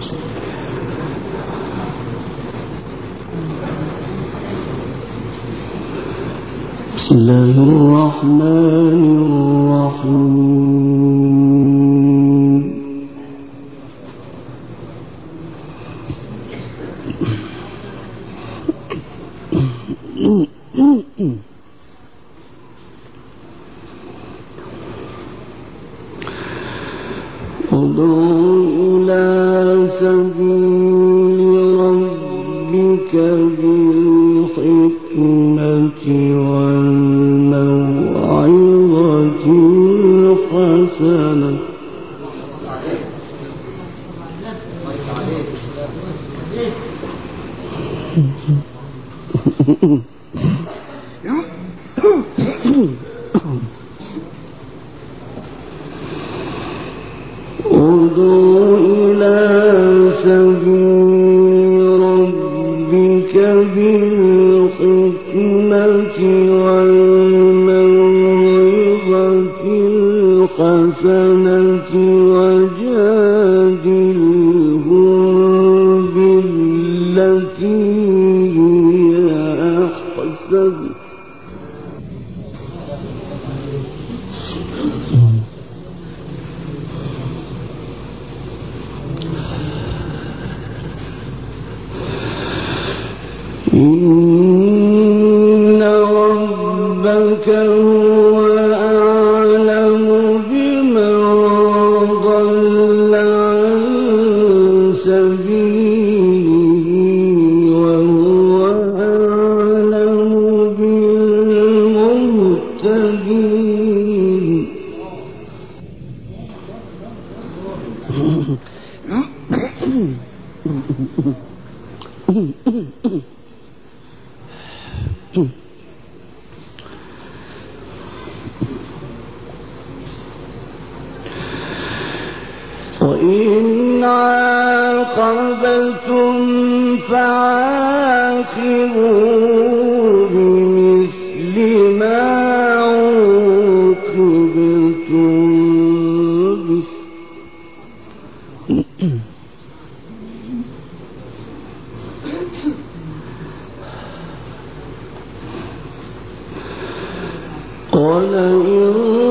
بسم الله الرحمن الرحيم. ادع إلى سبيل ربك بالحكمة والموعظة الحسنة ادع إلى سبيل ربك بالحكمة والموعظة الحسنة وجادلهم بالتي هي أحسن إن ربك هو أعلم بمن ضل عن سبيله وهو أعلم بالمهتدين. وإن عاقبتم فعاقبوا بمثل ما عوقبتم به ولئن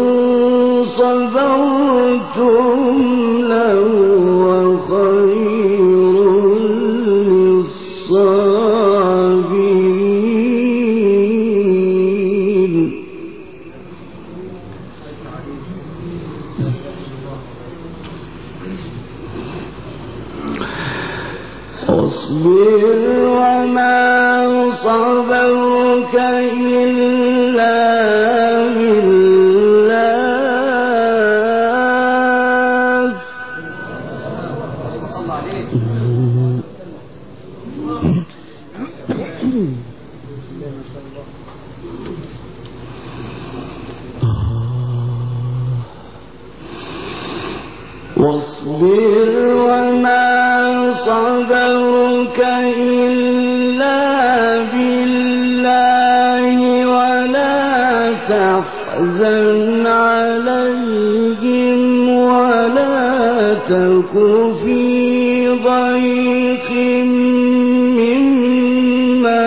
صبرتم لهو خير للصابرين. واصبر وما صبرك إلا بالله واصبر وما صبرك إلا بالله ولا تحزن عليهم ولا تك في ضيق مما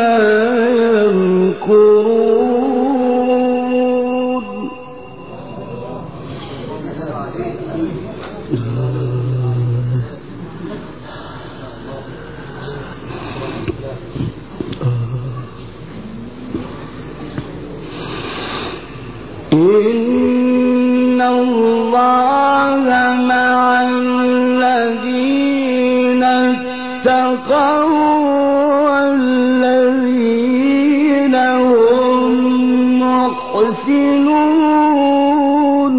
يمكرون. إن الله مع الذين اتقوا والذين هم محسنون.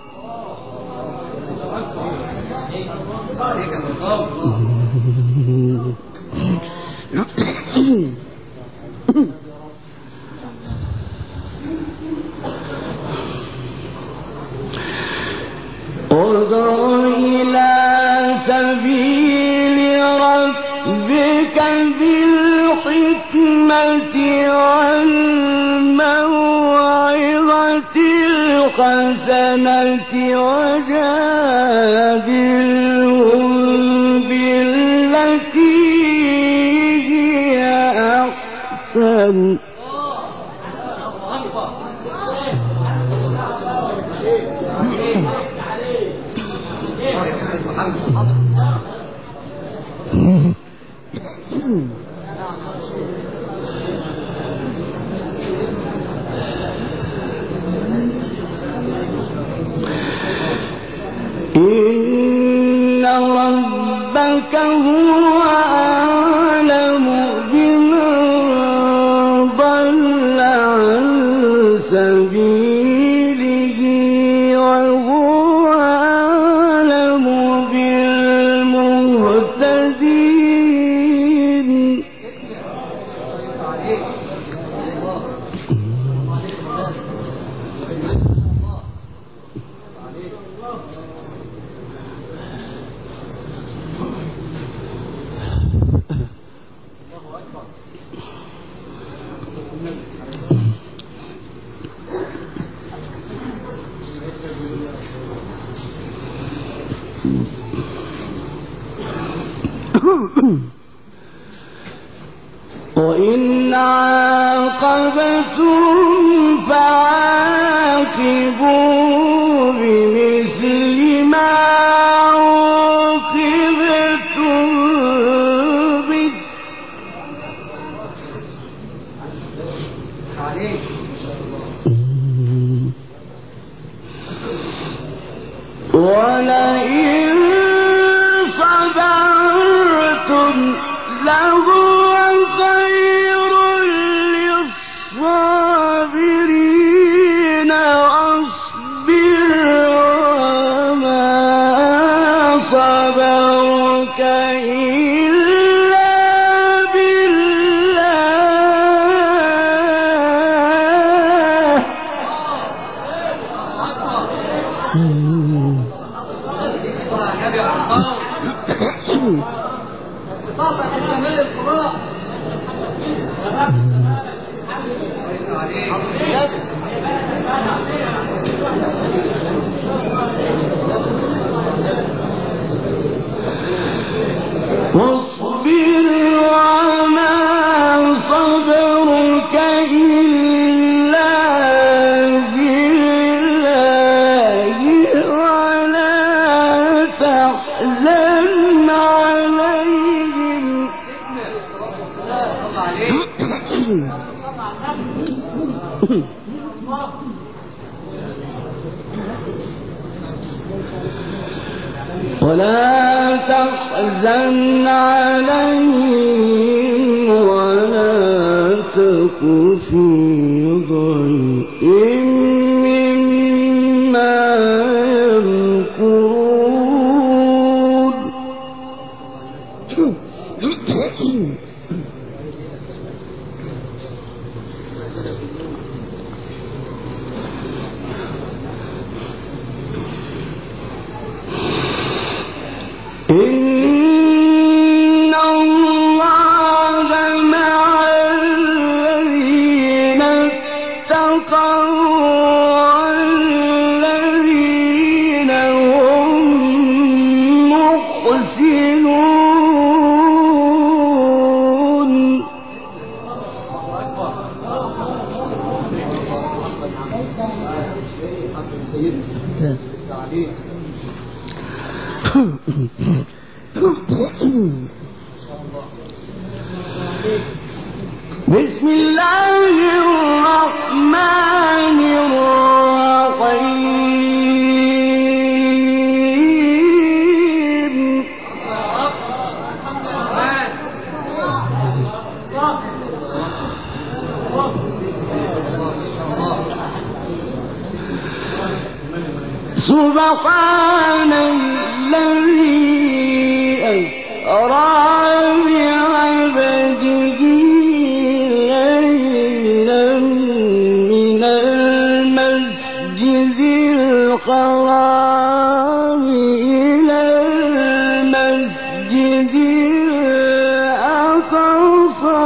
ادع إلى سبيل ربك بالحكمة والموعظة الحسنة وجادلهم بالتي الرحمن إن ربك هو أعلم بمن ضل عن سبيله وهو أعلم بالمهتدين وإن عاقبتم فعاقبوا بمثل ما عوقبتم به ولئن صبرتم لهو خير للصابرين واصبر وما صبرك إلا واصبر وما صبرك إلا بالله ولا تحزن عليهم ولا تحزن عليهم ولا تك في ضيق مما يمكرون إن الله مع الذين اتقوا والذين هم محسنون بسم الله الرحمن الرحيم سبحان الذي أسرى بعبده ليلا من المسجد الحرام إلى المسجد الأقصى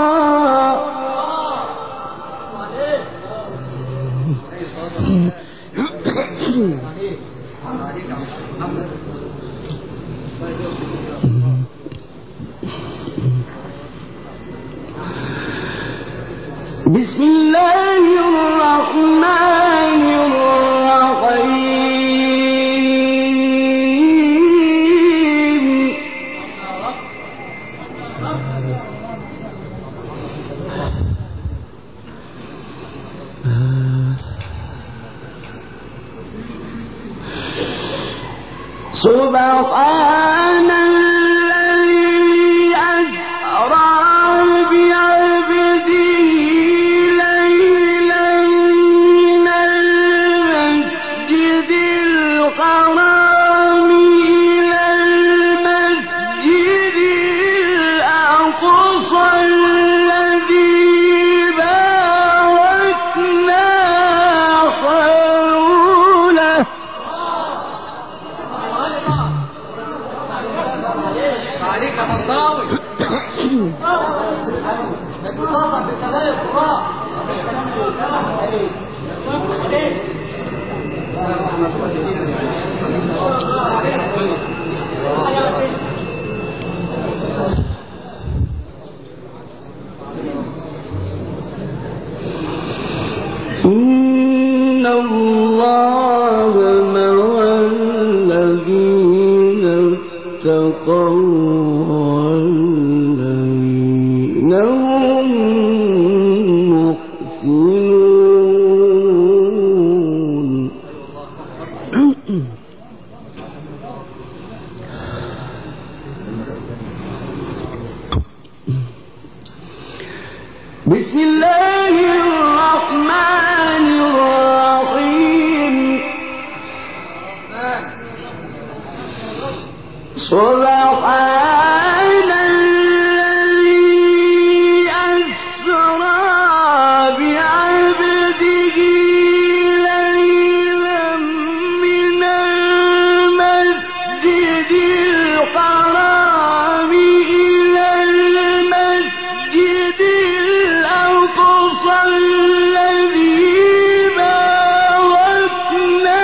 بسم الله الرحمن الرحيم سبحان الذي أسرى بعبده ليلا من المسجد الحرام إلى المسجد الأقصى الذي باركنا حوله عليك تنضاوي نتطلع بالتغير القراء إن الله مع الذين اتقوا والذين هم محسنون بسم الله الرحمن الرحيم سبحان الذي أسرى بعبده ليلا من المسجد الحرام إلى المسجد الأقصى الذي باركنا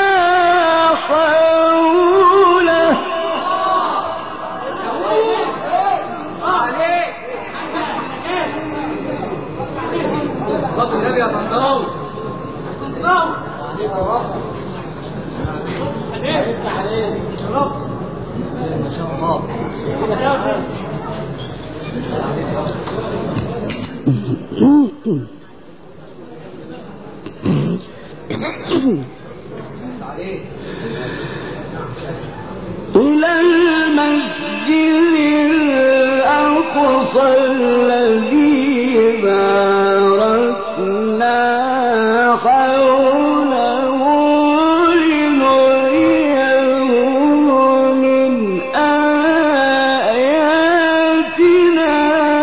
حوله صلى النبي يا تنضاوي ما شاء الله إلى المسجد الأقصى الذي باركنا حوله لنريه من آياتنا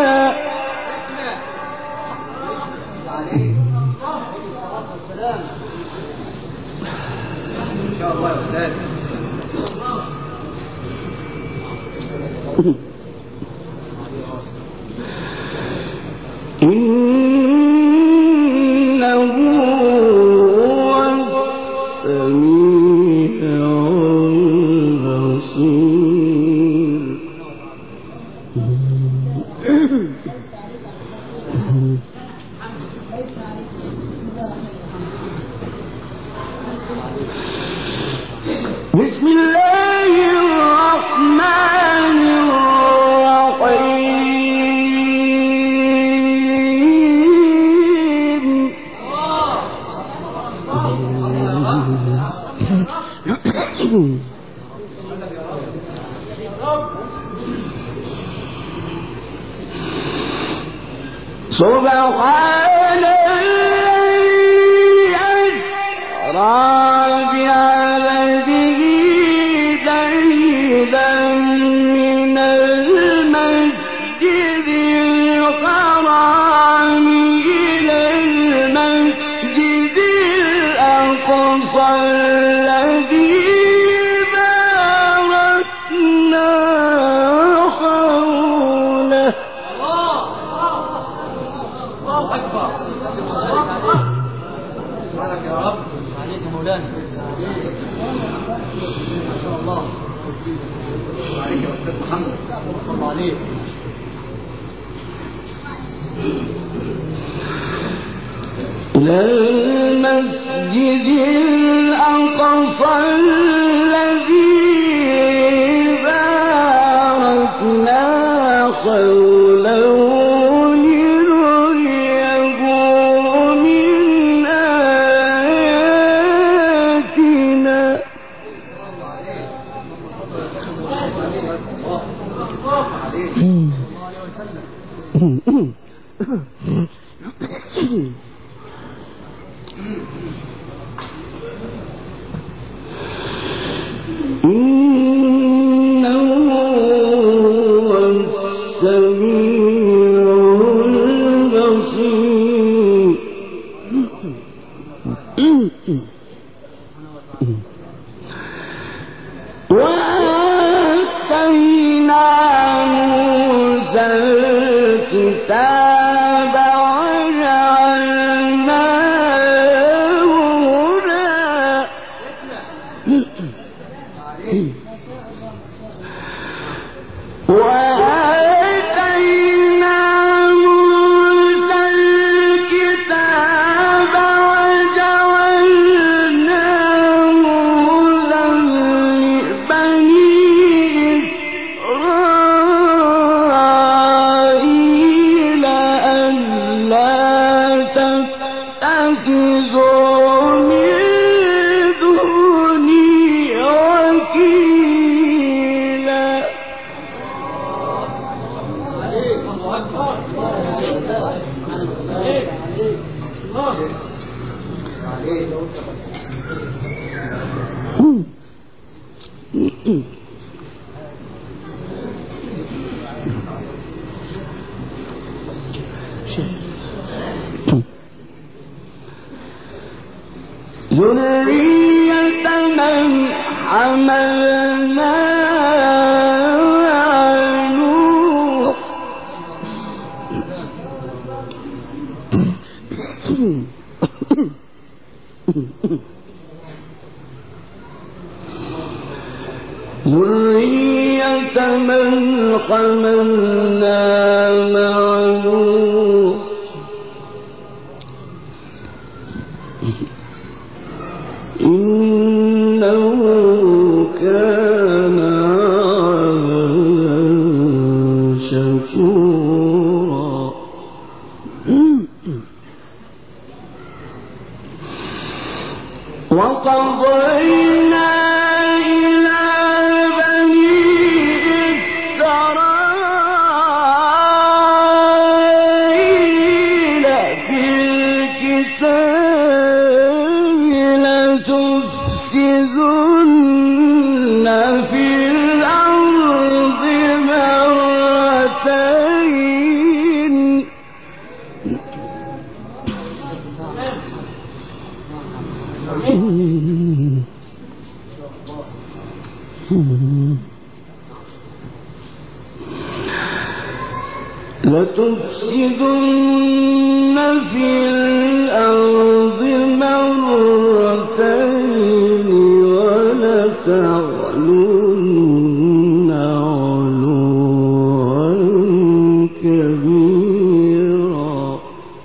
عليه الصلاة والسلام إن شاء الله يا أستاذ إنه هو السميع البصير بسم الله الرحمن الرحيم سبحان الذي أسرى بعبده ليلا من المسجد الحرام إلى المسجد الأقصى الذي باركنا حوله أكبر سبحانك يا رب عليك مولانا ما شاء الله عليك يا أستاذ محمد صلى الله عليه إلى المسجد الأقصى الذي باركنا حوله لنريه من آياتنا إنه هو السميع البصير وآتينا موسى الكتاب ذرية من حملنا مع نوح ذرية من حملنا مع نوح إنه كان عبدا شكورا وقضينا إلى بني إسرائيل في الكتاب لتفسدن في الأرض مرتين لتفسدن في الأرض مرتين ولتعلن علوا كبيرا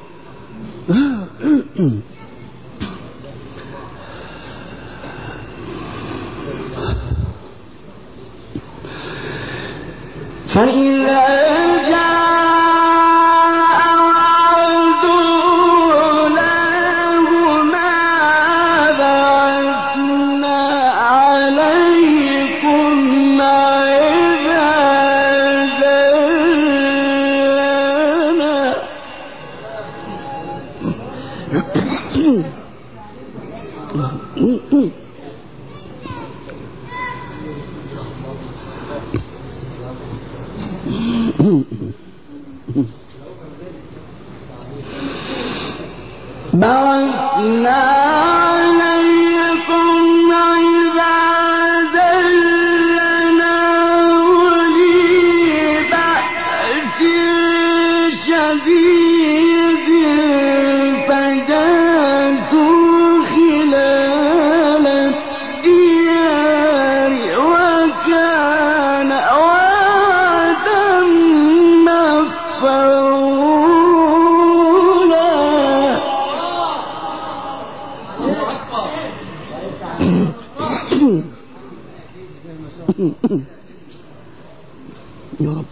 فإذا بعثنا عليكم عبادا لنا أولي بأس شديد فجاسوا خلال الديار وكان وعدا مفعولا يا رب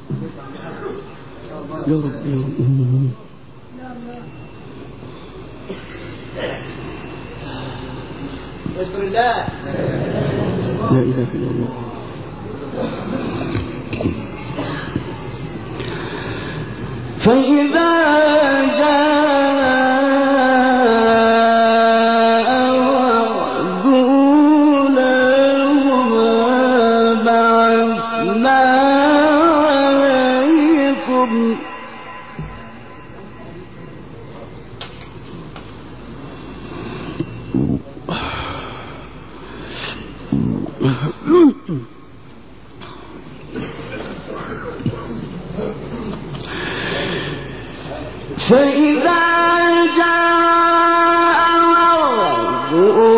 يا رب يا رب. اشكر الله. لا إله إلا الله. فإذا جاء وعد أولاهما بعثنا عليكم فإذا جاء وعد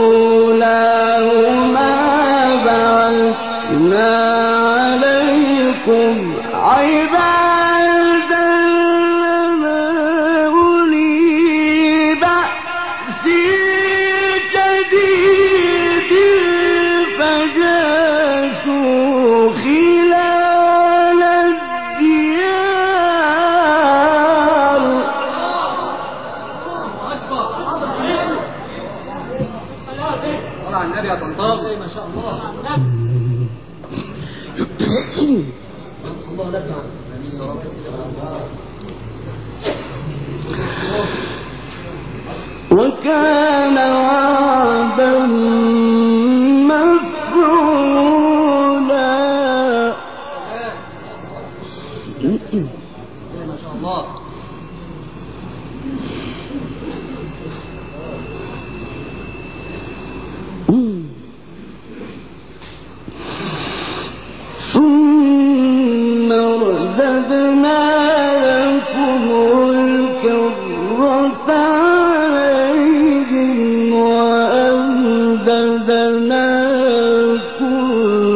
أولاهما بعثنا عليكم عبادا لنا أولي بأس شديد فجاسوا خلال الديار. طلع النبي يا طنطاوي ما شاء الله. الله لك. امين يا رب. وكان وعدا مفعولا. ما شاء الله. ثم رددنا لكم الكرة عليهم وأمددناكم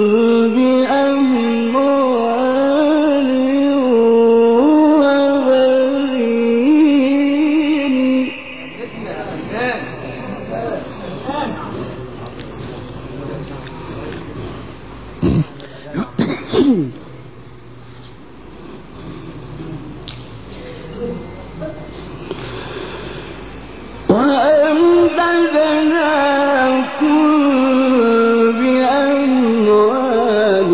بأموال وبنين. وأمددناكم بأموال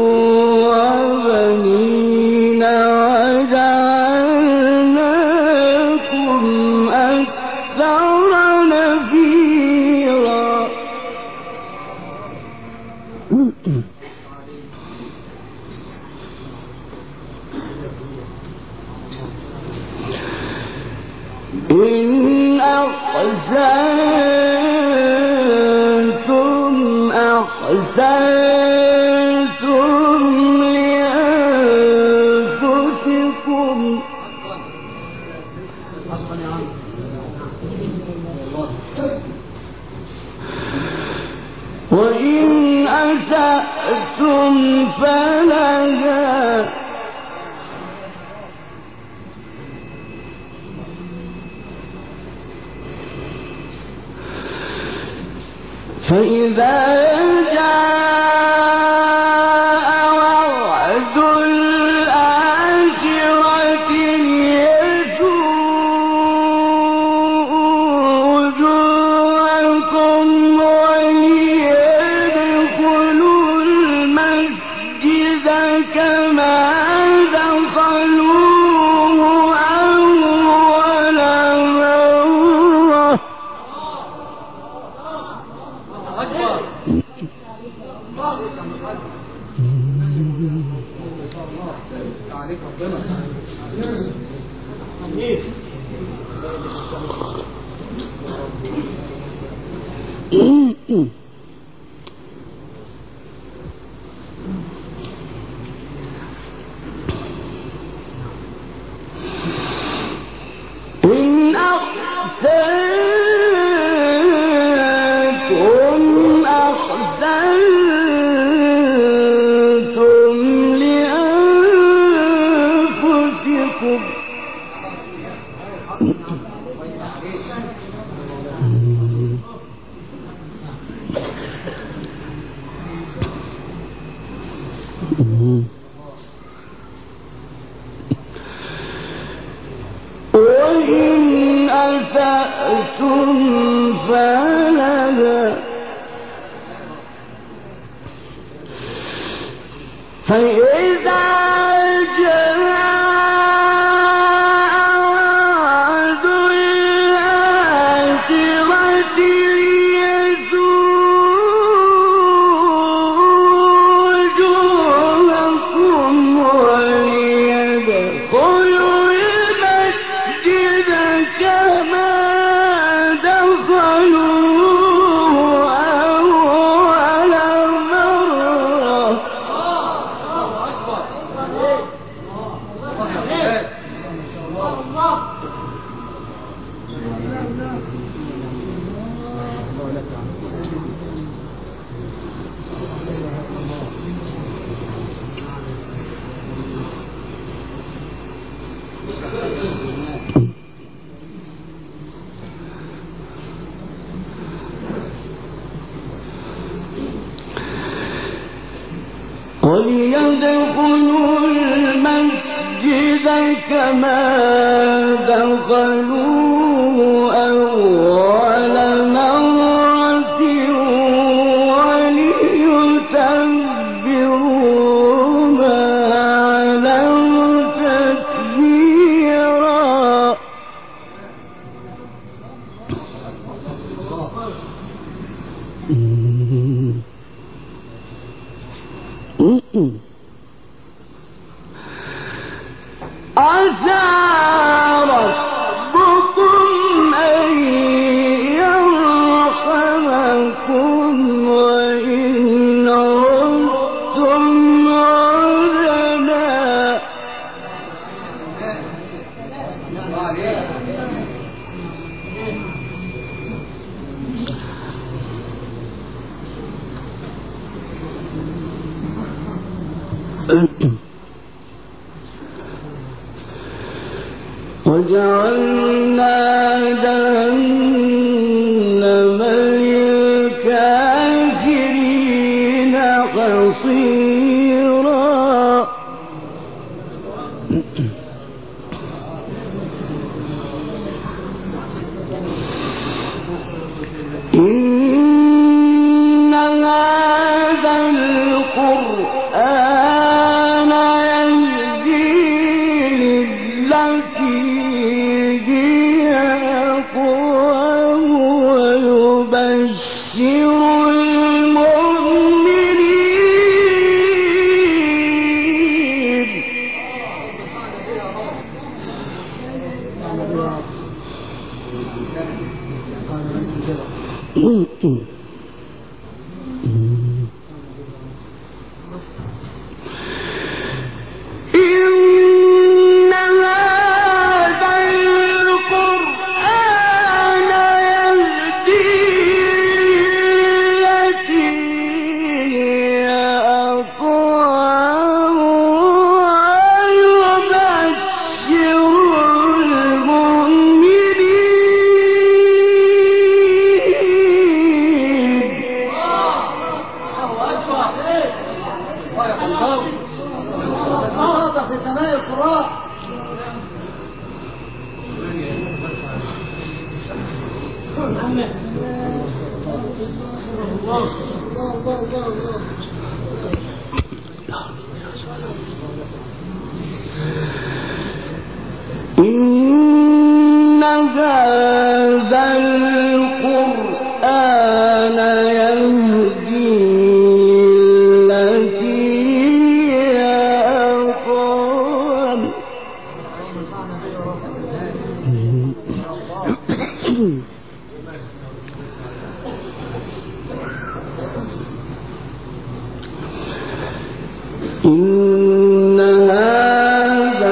وبنين وجعلناكم أكثر نفيرا. إن أحسنتم أحسنتم لأنفسكم وإن أسأتم فلها فإذا جاء وعد الآخرة ليسوء وجوهكم وليدخلوا المسجد كما دخلوه أول مرة. أكبر. عليك ربنا. إن أحسنتم أحسنتم لأنفسكم فلها فإذا جاء وعد الآخرة ليسوءوا وجوهكم وليدخلوا المسجد كما دخلوه أول مرة. وليدخلوا المسجد كما دخلوه أول مرة وليتبروا ما علوا تتبيرا. عسى ربكم أن يرحمكم وإن عدتم عدنا. وجعلنا جهنم للكافرين حصيرا. إن هذا القرآن يهدي للتي هي أقوم ويبشر المؤمنين. إن هذا القرآن يهدي للتي هي أقوم ويبشر في سماء القراء. إن هذا القرآن يهدي للتي هي أقوم. إن هذا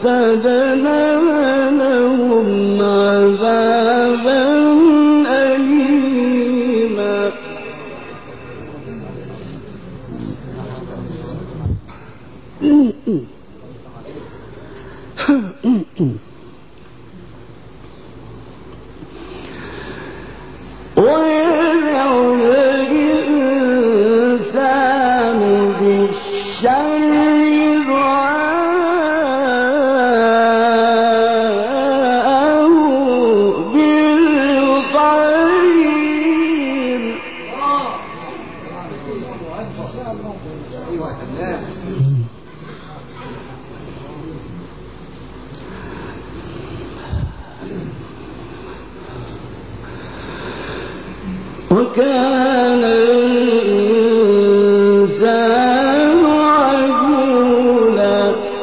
وأعتدنا لهم عذابا أليما ويدعو الإنسان بالشر دعاءه بالخير وكان الإنسان عجولا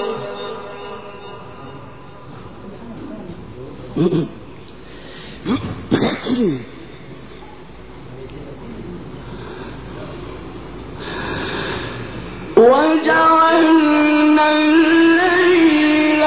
وجعلنا الليل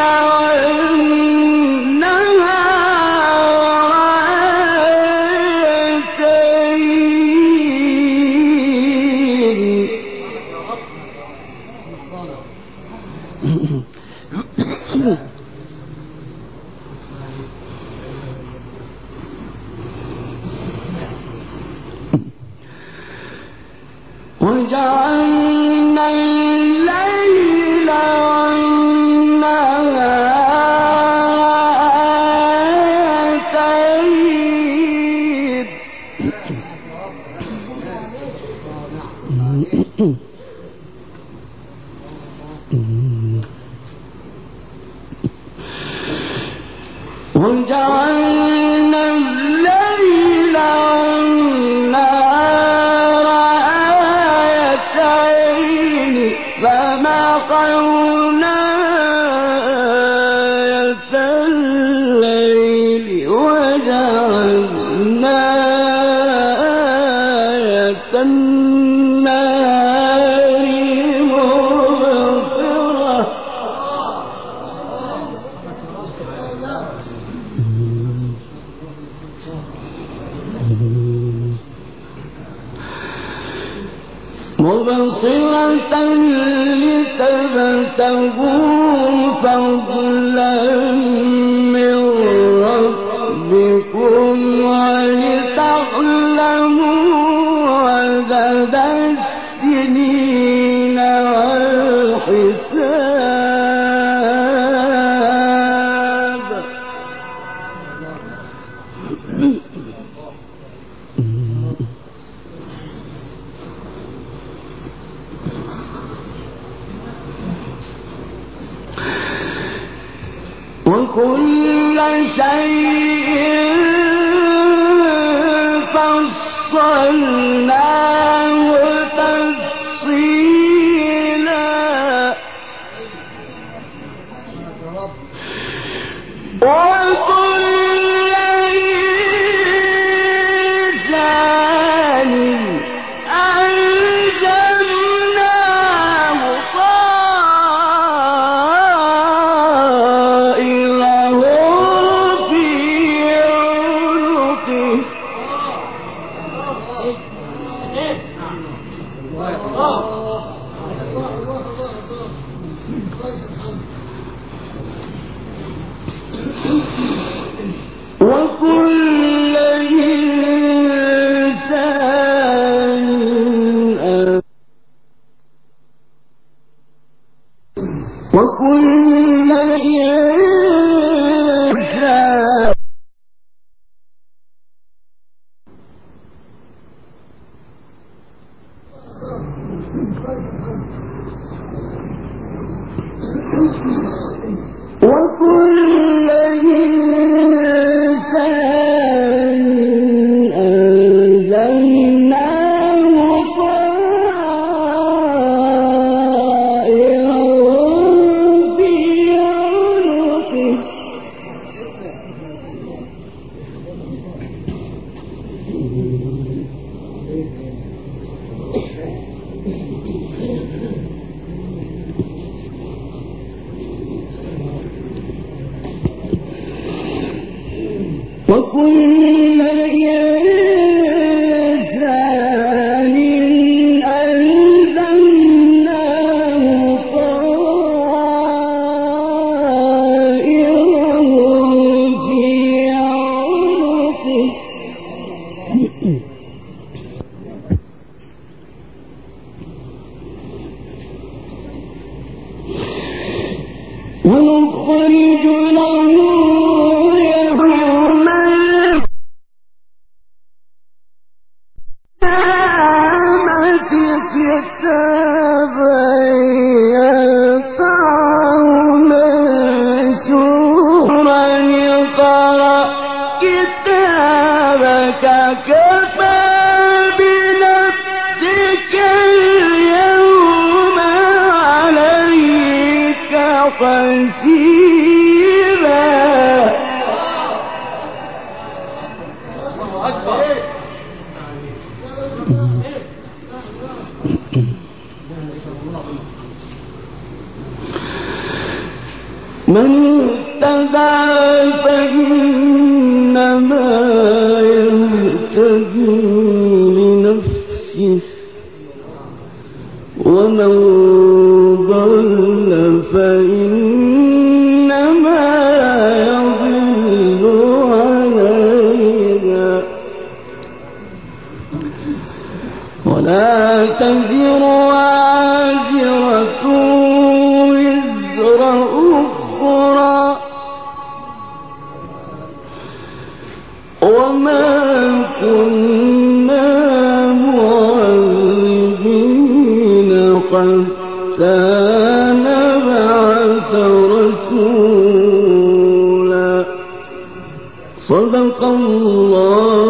وجعلنا الليل والنهار آيتين وجعلنا الليل والنهار آيتين فمحونا آية الليل وجعلنا آية النهار مبصرة لتبتغوا فضلا من ربكم ولتعلموا عدد السنين والحساب وكل شيء فصلناه تفصيلا وكل إنسان ألزمناه طائره في عنقه ونخرج له يوم القيامة كتابا يلقاه منشورا اقرأ كتابك كفى بنفسك اليوم عليك حسيبا. من اهتدى فإنما يهتدي لنفسه ومن ضل فإنما يضل عليها ولا تزر وازرة وزر أخرى وما كنا معذبين حتى نبعث رسولا. صدق الله